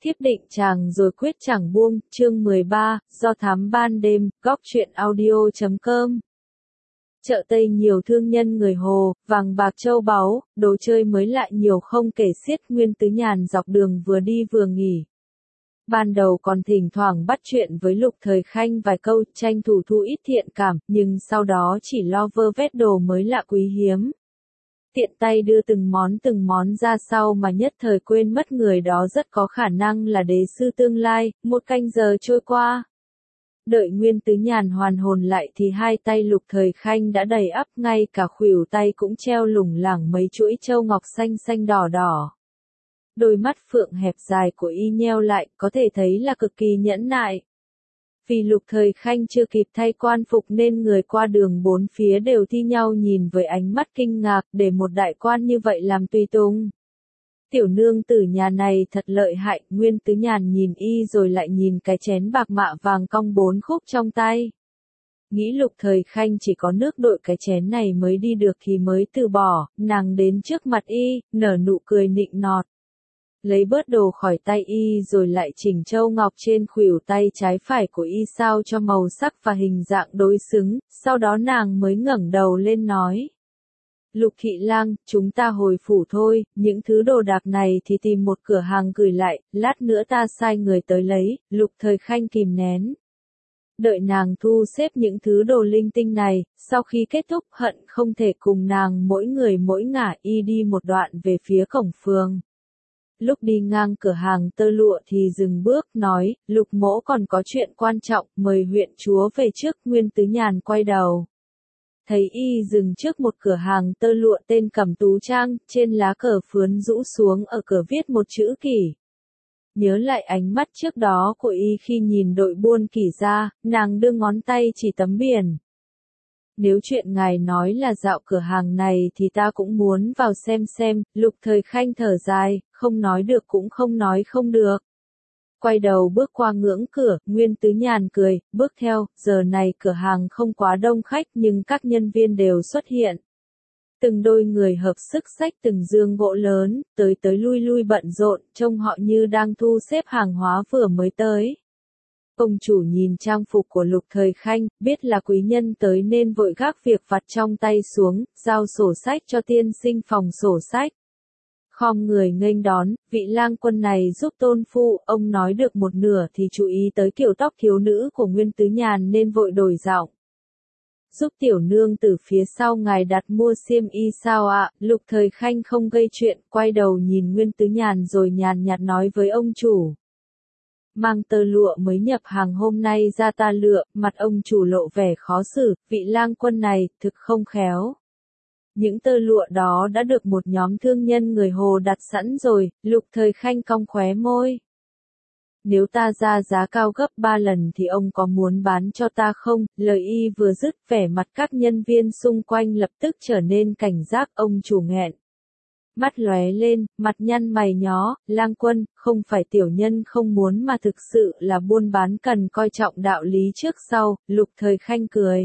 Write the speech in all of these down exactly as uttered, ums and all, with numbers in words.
Thiếp định chàng rồi quyết chẳng buông, chương mười ba, do thám ban đêm, góc truyện audio chấm com. Chợ Tây nhiều thương nhân người Hồ, vàng bạc châu báu, đồ chơi mới lạ nhiều không kể xiết. Nguyên Tứ Nhàn dọc đường vừa đi vừa nghỉ. Ban đầu còn thỉnh thoảng bắt chuyện với Lục Thời Khanh vài câu, tranh thủ thu ít thiện cảm, nhưng sau đó chỉ lo vơ vét đồ mới lạ quý hiếm. Tiện tay đưa từng món từng món ra sau mà nhất thời quên mất người đó rất có khả năng là đế sư tương lai. Một canh giờ trôi qua. Đợi Nguyên Tứ Nhàn hoàn hồn lại thì hai tay Lục Thời Khanh đã đầy ắp, ngay cả khuỷu tay cũng treo lủng lẳng mấy chuỗi châu ngọc xanh xanh đỏ đỏ. Đôi mắt phượng hẹp dài của y nheo lại, có thể thấy là cực kỳ nhẫn nại. Vì Lục Thời Khanh chưa kịp thay quan phục nên người qua đường bốn phía đều thi nhau nhìn với ánh mắt kinh ngạc, để một đại quan như vậy làm tùy tùng. Tiểu nương tử nhà này thật lợi hại. Nguyên Tứ Nhàn nhìn y rồi lại nhìn cái chén bạc mạ vàng cong bốn khúc trong tay. Nghĩ Lục Thời Khanh chỉ có nước đội cái chén này mới đi được thì mới từ bỏ. Nàng đến trước mặt y, nở nụ cười nịnh nọt. Lấy bớt đồ khỏi tay y rồi lại chỉnh châu ngọc trên khuỷu tay trái phải của y sao cho màu sắc và hình dạng đối xứng, sau đó nàng mới ngẩng đầu lên nói. Lục thị lang, chúng ta hồi phủ thôi, những thứ đồ đạc này thì tìm một cửa hàng gửi lại, lát nữa ta sai người tới lấy. Lục Thời Khanh kìm nén. Đợi nàng thu xếp những thứ đồ linh tinh này, sau khi kết thúc hận không thể cùng nàng mỗi người mỗi ngả y đi một đoạn về phía cổng phường. Lúc đi ngang cửa hàng tơ lụa thì dừng bước nói, Lục mỗ còn có chuyện quan trọng, mời huyện chúa về trước. Nguyên Tứ Nhàn quay đầu. Thấy y dừng trước một cửa hàng tơ lụa tên Cẩm Tú Trang, trên lá cờ phướn rũ xuống ở cửa viết một chữ Kỷ. Nhớ lại ánh mắt trước đó của y khi nhìn đội buôn Kỷ ra, nàng đưa ngón tay chỉ tấm biển. Nếu chuyện ngài nói là dạo cửa hàng này thì ta cũng muốn vào xem xem. Lục Thời Khanh thở dài, không nói được cũng không nói không được. Quay đầu bước qua ngưỡng cửa, Nguyên Tứ Nhàn cười, bước theo. Giờ này cửa hàng không quá đông khách nhưng các nhân viên đều xuất hiện. Từng đôi người hợp sức xách từng dương gỗ lớn, tới tới lui lui bận rộn, trông họ như đang thu xếp hàng hóa vừa mới tới. Ông chủ nhìn trang phục của Lục Thời Khanh, biết là quý nhân tới nên vội gác việc vặt trong tay xuống, giao sổ sách cho tiên sinh phòng sổ sách. Khom người nghênh đón, vị lang quân này giúp tôn phu. Ông nói được một nửa thì chú ý tới kiểu tóc thiếu nữ của Nguyên Tứ Nhàn nên vội đổi giọng. Giúp tiểu nương từ phía sau ngài đặt mua xiêm y sao ạ? Lục Thời Khanh không gây chuyện, quay đầu nhìn Nguyên Tứ Nhàn rồi nhàn nhạt nói với ông chủ. Mang tơ lụa mới nhập hàng hôm nay ra ta lựa. Mặt ông chủ lộ vẻ khó xử, vị lang quân này thực không khéo. Những tơ lụa đó đã được một nhóm thương nhân người Hồ đặt sẵn rồi. Lục Thời Khanh cong khóe môi. Nếu ta ra giá cao gấp ba lần thì ông có muốn bán cho ta không? Lời y vừa dứt, vẻ mặt các nhân viên xung quanh lập tức trở nên cảnh giác. Ông chủ nghẹn mắt lóe lên, mặt nhăn mày nhó. Lang quân, không phải tiểu nhân không muốn mà thực sự là buôn bán cần coi trọng đạo lý trước sau. Lục Thời Khanh cười.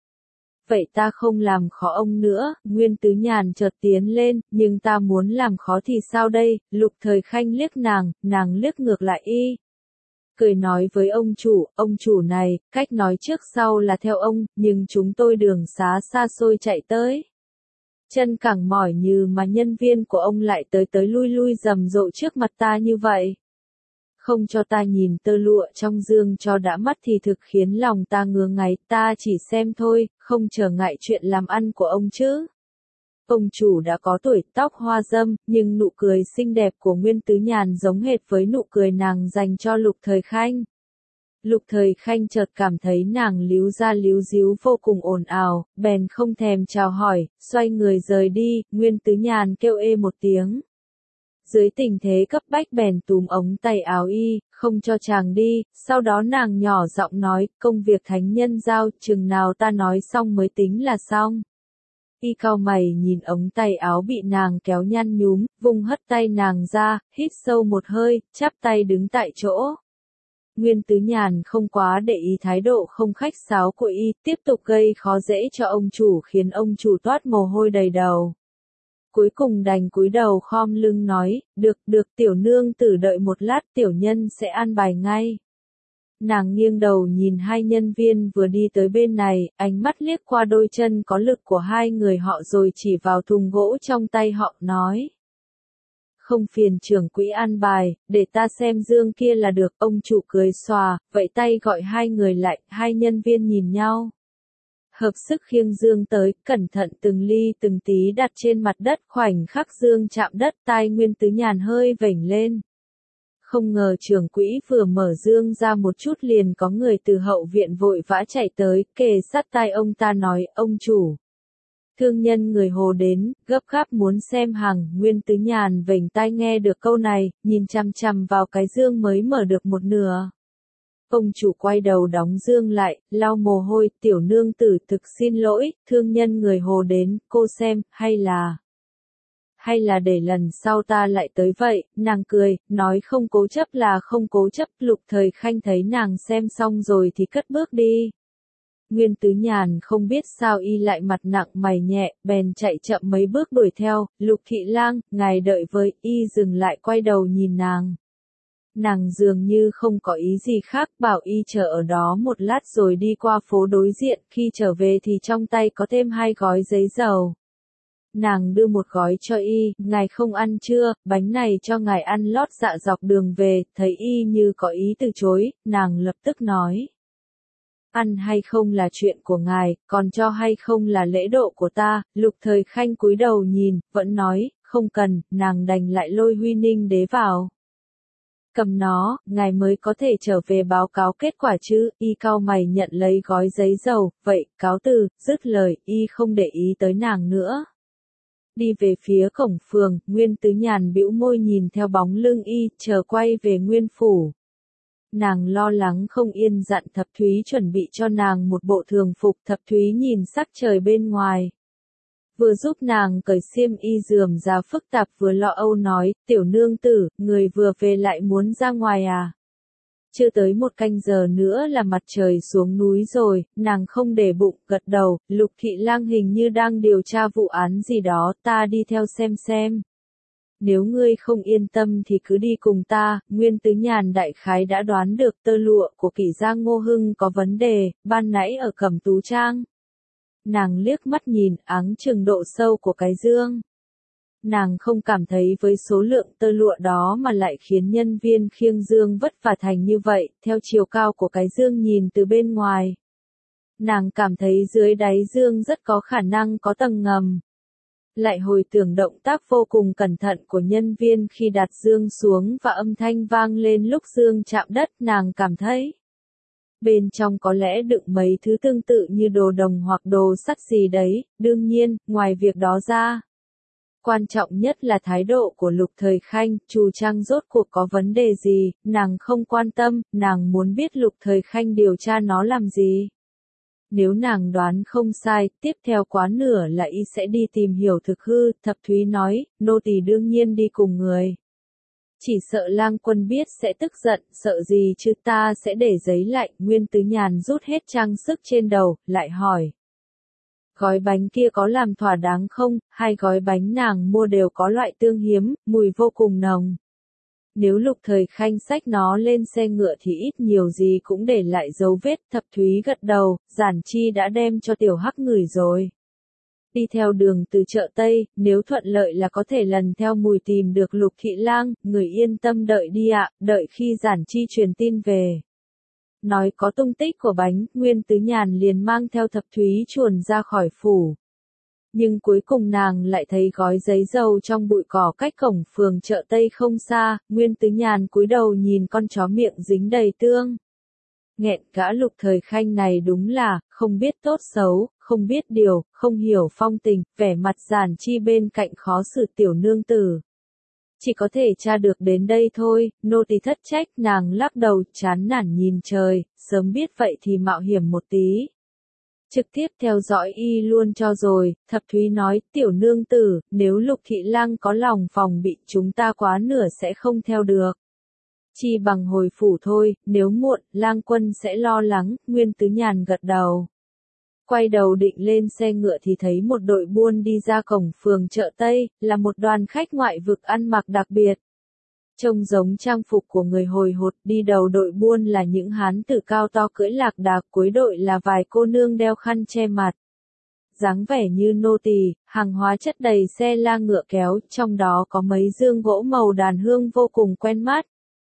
Vậy ta không làm khó ông nữa. Nguyên Tứ Nhàn chợt tiến lên, nhưng ta muốn làm khó thì sao đây? Lục Thời Khanh liếc nàng, nàng liếc ngược lại y. Cười nói với ông chủ, ông chủ này, cách nói trước sau là theo ông, nhưng chúng tôi đường xá xa xôi chạy tới. Chân cẳng mỏi như mà nhân viên của ông lại tới tới lui lui rầm rộ trước mặt ta như vậy. Không cho ta nhìn tơ lụa trong dương cho đã mắt thì thực khiến lòng ta ngứa ngáy. Ta chỉ xem thôi, không trở ngại chuyện làm ăn của ông chứ. Ông chủ đã có tuổi, tóc hoa râm, nhưng nụ cười xinh đẹp của Nguyên Tứ Nhàn giống hệt với nụ cười nàng dành cho Lục Thời Khanh. Lục Thời Khanh chợt cảm thấy nàng líu ra líu díu vô cùng ồn ào, bèn không thèm chào hỏi, xoay người rời đi. Nguyên Tứ Nhàn kêu ê một tiếng. Dưới tình thế cấp bách bèn túm ống tay áo y, không cho chàng đi. Sau đó nàng nhỏ giọng nói, công việc thánh nhân giao, chừng nào ta nói xong mới tính là xong. Y cau mày nhìn ống tay áo bị nàng kéo nhăn nhúm, vùng hất tay nàng ra, hít sâu một hơi, chắp tay đứng tại chỗ. Nguyên Tứ Nhàn không quá để ý thái độ không khách sáo của y, tiếp tục gây khó dễ cho ông chủ khiến ông chủ toát mồ hôi đầy đầu. cuối cùng đành cúi đầu khom lưng nói, được được tiểu nương tử đợi một lát tiểu nhân sẽ an bài ngay. Nàng nghiêng đầu nhìn hai nhân viên vừa đi tới bên này, ánh mắt liếc qua đôi chân có lực của hai người họ rồi chỉ vào thùng gỗ trong tay họ, nói. Không phiền trưởng quỹ an bài, để ta xem dương kia là được, ông chủ cười xòa, vậy tay gọi hai người lại, hai nhân viên nhìn nhau. Hợp sức khiêng dương tới, cẩn thận từng ly từng tí đặt trên mặt đất, khoảnh khắc dương chạm đất, tai Nguyên Tứ Nhàn hơi vểnh lên. Không ngờ trưởng quỹ vừa mở dương ra một chút liền có người từ hậu viện vội vã chạy tới, kề sát tai ông ta nói, ông chủ. Thương nhân người Hồ đến, gấp gáp muốn xem hàng, Nguyên Tứ Nhàn vểnh tai nghe được câu này, nhìn chằm chằm vào cái dương mới mở được một nửa. Ông chủ quay đầu đóng dương lại, lau mồ hôi, tiểu nương tử thực xin lỗi, thương nhân người Hồ đến, cô xem, hay là... Hay là để lần sau ta lại tới vậy, nàng cười, nói không cố chấp là không cố chấp, Lục Thời Khanh thấy nàng xem xong rồi thì cất bước đi. Nguyên Tứ Nhàn không biết sao y lại mặt nặng mày nhẹ, bèn chạy chậm mấy bước đuổi theo, Lục thị lang, ngài đợi với, y dừng lại quay đầu nhìn nàng. Nàng dường như không có ý gì khác, bảo y chờ ở đó một lát rồi đi qua phố đối diện, khi trở về thì trong tay có thêm hai gói giấy dầu. Nàng đưa một gói cho y, ngài không ăn chưa, bánh này cho ngài ăn lót dạ dọc đường về, thấy y như có ý từ chối, nàng lập tức nói. Ăn hay không là chuyện của ngài, còn cho hay không là lễ độ của ta, Lục Thời Khanh cúi đầu nhìn, vẫn nói, không cần, nàng đành lại lôi Huy Ninh đế vào. Cầm nó, ngài mới có thể trở về báo cáo kết quả chứ, y cau mày nhận lấy gói giấy dầu, vậy, cáo từ, dứt lời, y không để ý tới nàng nữa. Đi về phía cổng phường, Nguyên Tứ Nhàn bĩu môi nhìn theo bóng lưng y, chờ quay về Nguyên phủ. Nàng lo lắng không yên dặn Thập Thúy chuẩn bị cho nàng một bộ thường phục, Thập Thúy nhìn sắc trời bên ngoài. Vừa giúp nàng cởi xiêm y rườm rà phức tạp vừa lo âu nói, tiểu nương tử, người vừa về lại muốn ra ngoài à? Chưa tới một canh giờ nữa là mặt trời xuống núi rồi, nàng không để bụng, gật đầu, Lục thị lang hình như đang điều tra vụ án gì đó, ta đi theo xem xem. Nếu ngươi không yên tâm thì cứ đi cùng ta, Nguyên Tứ Nhàn đại khái đã đoán được tơ lụa của Kỷ gia Ngô Hưng có vấn đề, ban nãy ở Cẩm Tú Trang. Nàng liếc mắt nhìn, áng chừng độ sâu của cái dương. Nàng không cảm thấy với số lượng tơ lụa đó mà lại khiến nhân viên khiêng dương vất vả thành như vậy, theo chiều cao của cái dương nhìn từ bên ngoài. Nàng cảm thấy dưới đáy dương rất có khả năng có tầng ngầm. Lại hồi tưởng động tác vô cùng cẩn thận của nhân viên khi đặt dương xuống và âm thanh vang lên lúc dương chạm đất, nàng cảm thấy bên trong có lẽ đựng mấy thứ tương tự như đồ đồng hoặc đồ sắt gì đấy, đương nhiên, ngoài việc đó ra. Quan trọng nhất là thái độ của Lục Thời Khanh, Trù Trang rốt cuộc có vấn đề gì, nàng không quan tâm, nàng muốn biết Lục Thời Khanh điều tra nó làm gì. Nếu nàng đoán không sai, tiếp theo quá nửa là y sẽ đi tìm hiểu thực hư, Thập Thúy nói, nô tỳ đương nhiên đi cùng người. Chỉ sợ lang quân biết sẽ tức giận, sợ gì chứ ta sẽ để giấy lạnh, Nguyên Tứ Nhàn rút hết trang sức trên đầu, lại hỏi. Gói bánh kia có làm thỏa đáng không, hai gói bánh nàng mua đều có loại tương hiếm, mùi vô cùng nồng. Nếu Lục Thời Khanh xách nó lên xe ngựa thì ít nhiều gì cũng để lại dấu vết, Thập Thúy gật đầu, Giản Chi đã đem cho tiểu hắc ngửi rồi. Đi theo đường từ chợ Tây, nếu thuận lợi là có thể lần theo mùi tìm được Lục thị lang, người yên tâm đợi đi ạ, đợi khi Giản Chi truyền tin về. Nói có tung tích của bánh, Nguyên Tứ Nhàn liền mang theo Thập Thúy chuồn ra khỏi phủ. Nhưng cuối cùng nàng lại thấy gói giấy dầu trong bụi cỏ cách cổng phường chợ Tây không xa, Nguyên Tứ Nhàn cúi đầu nhìn con chó miệng dính đầy tương. Nghẹn, gã Lục Thời Khanh này đúng là, không biết tốt xấu, không biết điều, không hiểu phong tình, vẻ mặt Giản Chi bên cạnh khó xử tiểu nương tử. Chỉ có thể tra được đến đây thôi, nô tỳ thất trách, nàng lắc đầu, chán nản nhìn trời, sớm biết vậy thì mạo hiểm một tí. Trực tiếp theo dõi y luôn cho rồi, Thập Thúy nói, tiểu nương tử, nếu Lục thị lang có lòng phòng bị chúng ta quá nửa sẽ không theo được. Chi bằng hồi phủ thôi, nếu muộn, lang quân sẽ lo lắng, Nguyên Tứ Nhàn gật đầu. Quay đầu định lên xe ngựa thì thấy một đội buôn đi ra cổng phường chợ Tây, là một đoàn khách ngoại vực ăn mặc đặc biệt. Trông giống trang phục của người hồi hột, đi đầu đội buôn là những hán tử cao to cưỡi lạc đà, cuối đội là vài cô nương đeo khăn che mặt. Dáng vẻ như nô tỳ, hàng hóa chất đầy xe la ngựa kéo, trong đó có mấy dương gỗ màu đàn hương vô cùng quen mắt.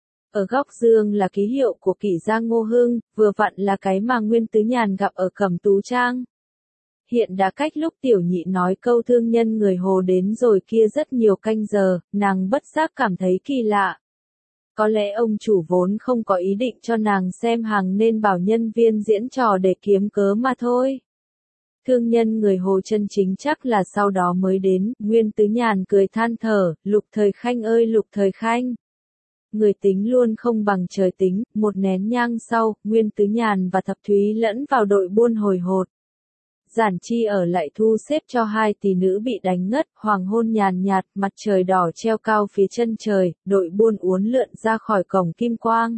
Ở góc dương là ký hiệu của kỷ gia Ngô Hưng, vừa vặn là cái mà Nguyên Tứ Nhàn gặp ở Cẩm Tú Trang. Hiện đã cách lúc tiểu nhị nói câu thương nhân người Hồ đến rồi kia rất nhiều canh giờ, nàng bất giác cảm thấy kỳ lạ. Có lẽ ông chủ vốn không có ý định cho nàng xem hàng nên bảo nhân viên diễn trò để kiếm cớ mà thôi. Thương nhân người Hồ chân chính chắc là sau đó mới đến, Nguyên Tứ Nhàn cười than thở, Lục Thời Khanh ơi Lục Thời Khanh. Người tính luôn không bằng trời tính, một nén nhang sau, Nguyên Tứ Nhàn và Thập Thúy lẫn vào đội buôn hồi hột. Giản Chi ở lại thu xếp cho hai tỷ nữ bị đánh ngất, hoàng hôn nhàn nhạt, mặt trời đỏ treo cao phía chân trời, đội buôn uốn lượn ra khỏi cổng Kim Quang.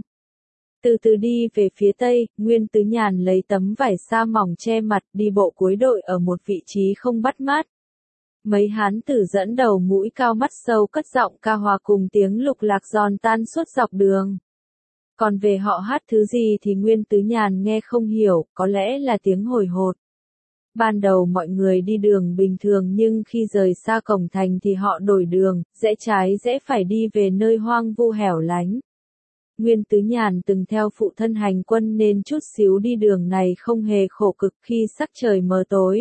Từ từ đi về phía tây, Nguyên Tứ Nhàn lấy tấm vải sa mỏng che mặt, đi bộ cuối đội ở một vị trí không bắt mắt. Mấy hán tử dẫn đầu mũi cao mắt sâu cất giọng ca hòa cùng tiếng lục lạc giòn tan suốt dọc đường. Còn về họ hát thứ gì thì Nguyên Tứ Nhàn nghe không hiểu, có lẽ là tiếng hồi hột. Ban đầu mọi người đi đường bình thường nhưng khi rời xa cổng thành thì họ đổi đường, rẽ trái rẽ phải đi về nơi hoang vu hẻo lánh. Nguyên Tứ Nhàn từng theo phụ thân hành quân nên chút xíu đi đường này không hề khổ cực khi sắc trời mờ tối.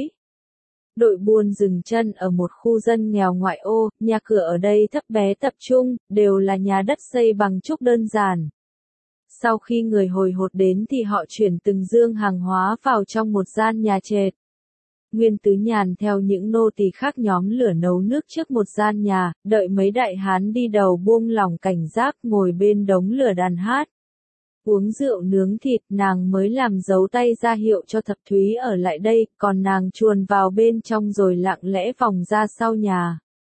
Đội buôn dừng chân ở một khu dân nghèo ngoại ô, nhà cửa ở đây thấp bé tập trung, đều là nhà đất xây bằng trúc đơn giản. Sau khi người hồi hột đến thì họ chuyển từng dương hàng hóa vào trong một gian nhà trệt. Nguyên Tứ Nhàn theo những nô tỳ khác nhóm lửa nấu nước trước một gian nhà, đợi mấy đại hán đi đầu buông lỏng cảnh giác ngồi bên đống lửa đàn hát. Uống rượu nướng thịt, nàng mới làm dấu tay ra hiệu cho Thập Thúy ở lại đây, còn nàng chuồn vào bên trong rồi lặng lẽ vòng ra sau nhà.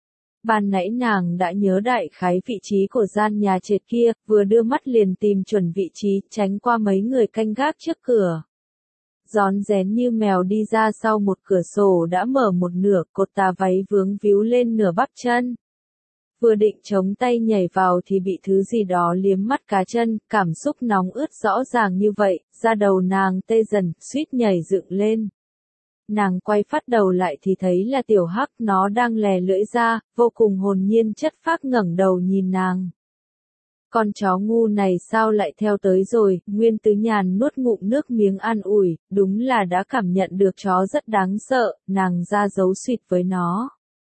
Ban nãy nàng đã nhớ đại khái vị trí của gian nhà trệt kia, vừa đưa mắt liền tìm chuẩn vị trí, tránh qua mấy người canh gác trước cửa. Rón rén như mèo đi ra sau một cửa sổ đã mở một nửa, cột tà váy vướng víu lên nửa bắp chân. Vừa định chống tay nhảy vào thì bị thứ gì đó liếm mắt cá chân, cảm xúc nóng ướt rõ ràng như vậy, da đầu nàng tê dần, suýt nhảy dựng lên. Nàng quay phát đầu lại thì thấy là tiểu hắc, nó đang lè lưỡi ra, vô cùng hồn nhiên chất phác ngẩng đầu nhìn nàng. Con chó ngu này sao lại theo tới rồi, Nguyên Tứ Nhàn nuốt ngụm nước miếng an ủi, đúng là đã cảm nhận được chó rất đáng sợ, nàng ra dấu suýt với nó.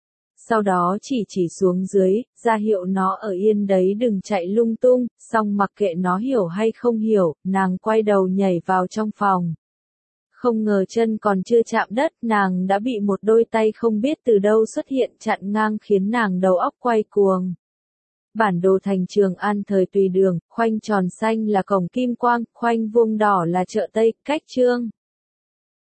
Sau đó chỉ chỉ xuống dưới, ra hiệu nó ở yên đấy đừng chạy lung tung, xong mặc kệ nó hiểu hay không hiểu, nàng quay đầu nhảy vào trong phòng. Không ngờ chân còn chưa chạm đất, nàng đã bị một đôi tay không biết từ đâu xuất hiện chặn ngang khiến nàng đầu óc quay cuồng. Bản đồ thành Trường An thời Tùy Đường, khoanh tròn xanh là cổng Kim Quang, khoanh vuông đỏ là chợ Tây, cách Trương